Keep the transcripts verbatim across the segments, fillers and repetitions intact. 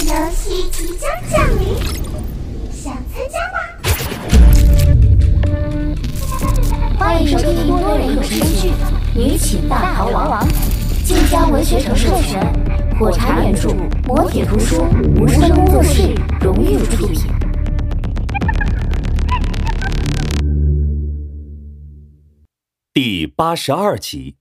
游戏即将降临，想参加吗？ 欢迎收听多人有声剧《女寝大逃亡》，晋江文学城授权，火柴原著，磨铁图书，无声工作室荣誉出品。 第八十二集。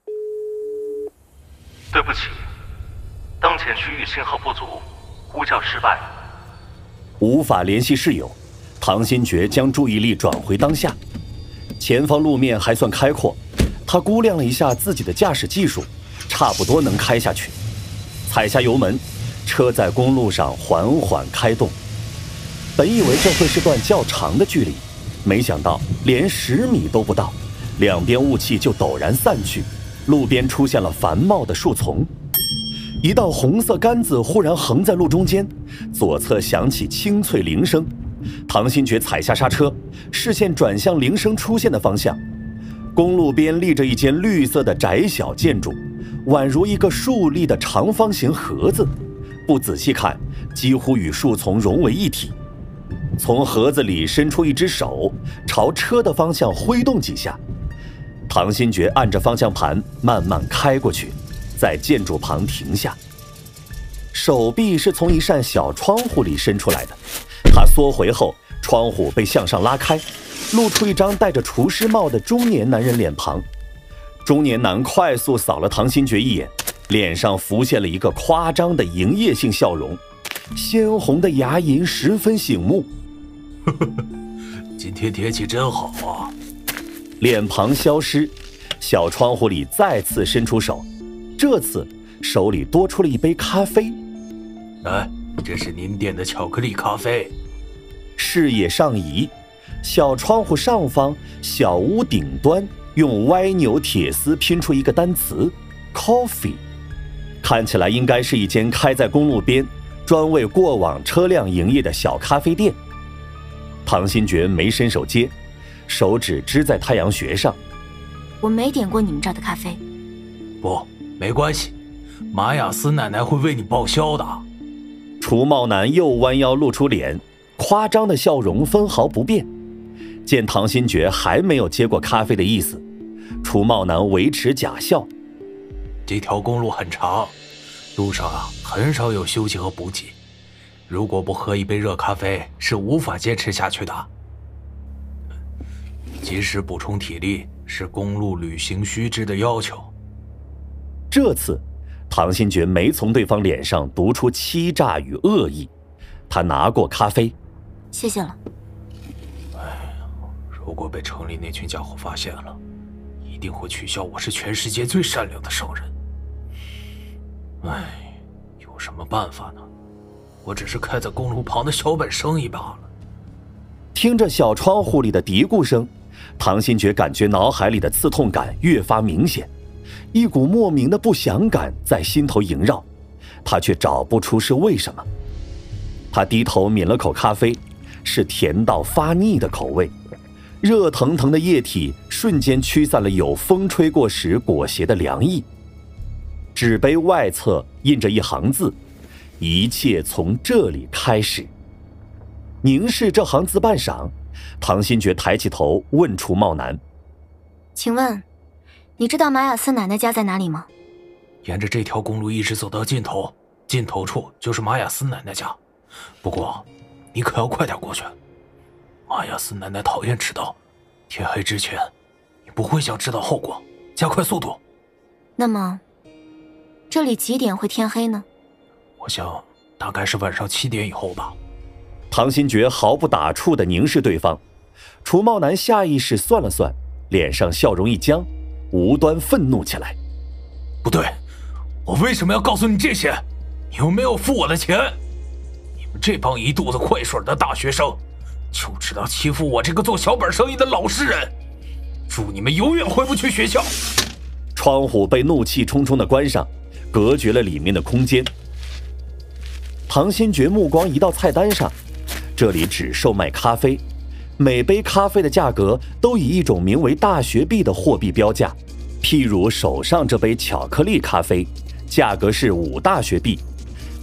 对不起，当前区域信号不足，呼叫失败。 无法联系室友，唐新觉将注意力转回当下。前方路面还算开阔，他估量了一下自己的驾驶技术，差不多能开下去。踩下油门，车在公路上缓缓开动。本以为这会是段较长的距离，没想到连十米都不到，两边雾气就陡然散去，路边出现了繁茂的树丛。一道红色杆子忽然横在路中间，左侧响起清脆铃声。唐新觉踩下刹车，视线转向铃声出现的方向。公路边立着一间绿色的窄小建筑，宛如一个竖立的长方形盒子，不仔细看几乎与树丛融为一体。从盒子里伸出一只手，朝车的方向挥动几下。唐新觉按着方向盘慢慢开过去，在建筑旁停下。手臂是从一扇小窗户里伸出来的，他缩回后，窗户被向上拉开，露出一张戴着厨师帽的中年男人脸庞。中年男快速扫了唐新觉一眼，脸上浮现了一个夸张的营业性笑容，鲜红的牙龈十分醒目。 今天天气真好啊！ 脸庞消失，小窗户里再次伸出手，这次手里多出了一杯咖啡。 哎，这是您点的巧克力咖啡。 视野上移，小窗户上方小屋顶端用歪扭铁丝拼出一个单词 coffee， 看起来应该是一间开在公路边专为过往车辆营业的小咖啡店。唐新觉没伸手接，手指支在太阳穴上。 我没点过你们这儿的咖啡。 不，没关系，马雅斯奶奶会为你报销的。 厨帽男又弯腰露出脸，夸张的笑容分毫不变。见唐新觉还没有接过咖啡的意思，厨帽男维持假笑。 这条公路很长，路上啊很少有休息和补给，如果不喝一杯热咖啡是无法坚持下去的。及时补充体力是公路旅行须知的要求。 这次唐新觉没从对方脸上读出欺诈与恶意，他拿过咖啡。 谢谢了。 哎呀，如果被城里那群家伙发现了，一定会取笑我是全世界最善良的商人。哎，有什么办法呢？我只是开在公路旁的小本生意罢了。 听着小窗户里的嘀咕声，唐新觉感觉脑海里的刺痛感越发明显，一股莫名的不祥感在心头萦绕，他却找不出是为什么。他低头抿了口咖啡，是甜到发腻的口味，热腾腾的液体瞬间驱散了有风吹过时裹挟的凉意。纸杯外侧印着一行字：一切从这里开始。凝视这行字半晌，唐新觉抬起头问厨帽男： 请问你知道马雅斯奶奶家在哪里吗？ 沿着这条公路一直走到尽头，尽头处就是马雅斯奶奶家。不过你可要快点过去，马雅斯奶奶讨厌迟到，天黑之前你不会想知道后果，加快速度。 那么这里几点会天黑呢？ 我想大概是晚上七点以后吧。 唐新觉毫不打怵地凝视对方，厨帽男下意识算了算，脸上笑容一僵，无端愤怒起来。 不对，我为什么要告诉你这些？你又没有付我的钱。你们这帮一肚子坏水的大学生，就知道欺负我这个做小本生意的老实人。祝你们永远回不去学校。 窗户被怒气冲冲地关上，隔绝了里面的空间。唐新觉目光移到菜单上，这里只售卖咖啡，每杯咖啡的价格都以一种名为大学币的货币标价。譬如手上这杯巧克力咖啡，价格是五大学币，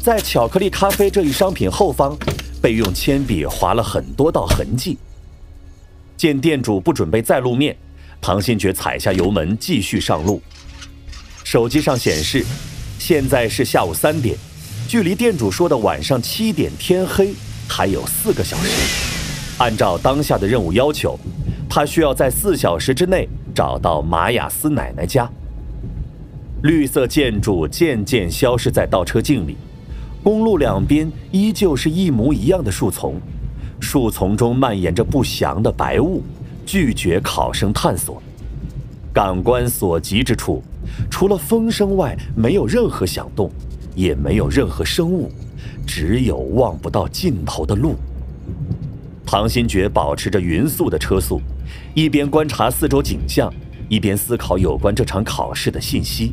在巧克力咖啡这一商品后方，被用铅笔划了很多道痕迹。见店主不准备再露面，唐新觉踩下油门继续上路。手机上显示，现在是下午三点，距离店主说的晚上七点天黑还有四个小时。按照当下的任务要求，他需要在四小时之内找到马雅斯奶奶家。绿色建筑渐渐消失在倒车镜里，公路两边依旧是一模一样的树丛，树丛中蔓延着不祥的白雾，拒绝考生探索。感官所及之处，除了风声外没有任何响动，也没有任何生物，只有望不到尽头的路。唐新觉保持着匀速的车速，一边观察四周景象，一边思考有关这场考试的信息。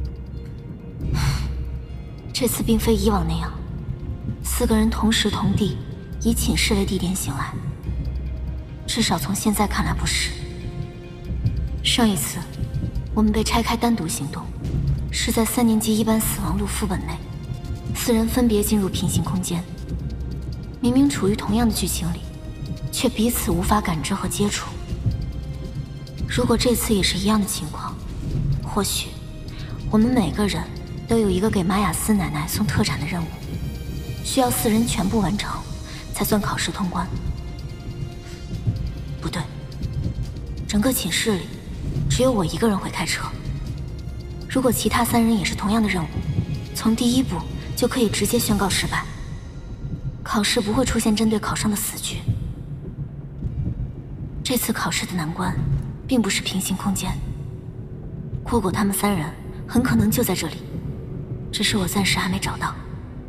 这次并非以往那样，四个人同时同地以寝室为地点醒来，至少从现在看来不是。上一次我们被拆开单独行动，是在三年级一班死亡录副本内，四人分别进入平行空间，明明处于同样的剧情里，却彼此无法感知和接触。如果这次也是一样的情况，或许我们每个人都有一个给玛雅斯奶奶送特产的任务，需要四人全部完成才算考试通关。不对，整个寝室里只有我一个人会开车。如果其他三人也是同样的任务，从第一步就可以直接宣告失败，考试不会出现针对考生的死局。这次考试的难关并不是平行空间，蝈蝈他们三人很可能就在这里，只是我暂时还没找到。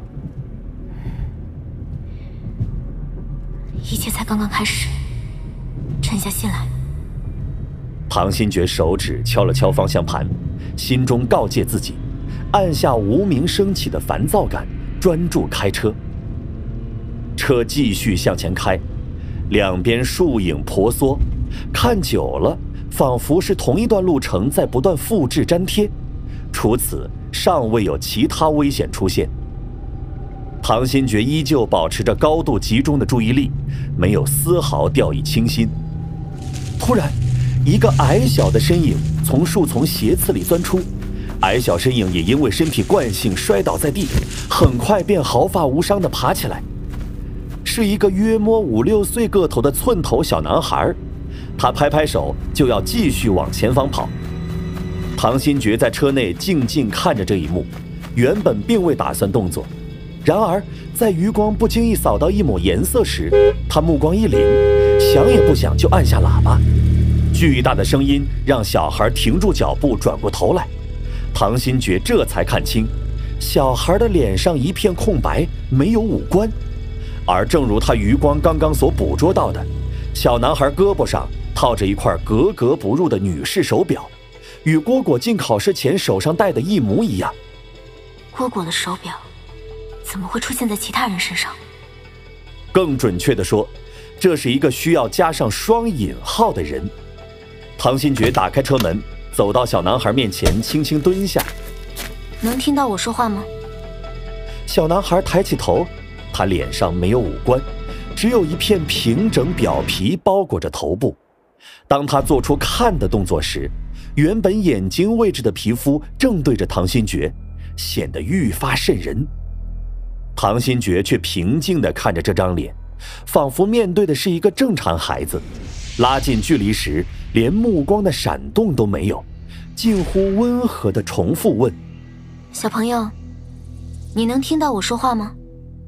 一切才刚刚开始，沉下心来。 唐新觉手指敲了敲方向盘，心中告诫自己，按下无名升起的烦躁感，专注开车。车继续向前开，两边树影婆娑，看久了仿佛是同一段路程在不断复制粘贴，除此尚未有其他危险出现。唐新觉依旧保持着高度集中的注意力，没有丝毫掉以轻心。突然，一个矮小的身影从树丛斜刺里钻出，矮小身影也因为身体惯性摔倒在地，很快便毫发无伤地爬起来。是一个约摸五六岁个头的寸头小男孩，他拍拍手就要继续往前方跑。唐新觉在车内静静看着这一幕，原本并未打算动作，然而在余光不经意扫到一抹颜色时，他目光一凛，想也不想就按下喇叭。巨大的声音让小孩停住脚步，转过头来。唐新觉这才看清，小孩的脸上一片空白，没有五官。而正如他余光刚刚所捕捉到的，小男孩胳膊上套着一块格格不入的女士手表，与蝈蝈进考试前手上戴的一模一样。 蝈蝈的手表怎么会出现在其他人身上？ 更准确地说，这是一个需要加上双引号的人。唐新觉打开车门，走到小男孩面前，轻轻蹲下。 能听到我说话吗？ 小男孩抬起头，他脸上没有五官，只有一片平整表皮包裹着头部。当他做出看的动作时，原本眼睛位置的皮肤正对着唐新觉，显得愈发瘆人。唐新觉却平静地看着这张脸，仿佛面对的是一个正常孩子。拉近距离时，连目光的闪动都没有，近乎温和地重复问： 小朋友，你能听到我说话吗？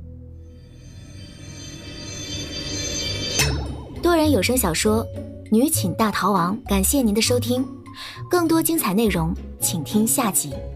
多人有声小说《女寝大逃亡》，感谢您的收听，更多精彩内容请听下集。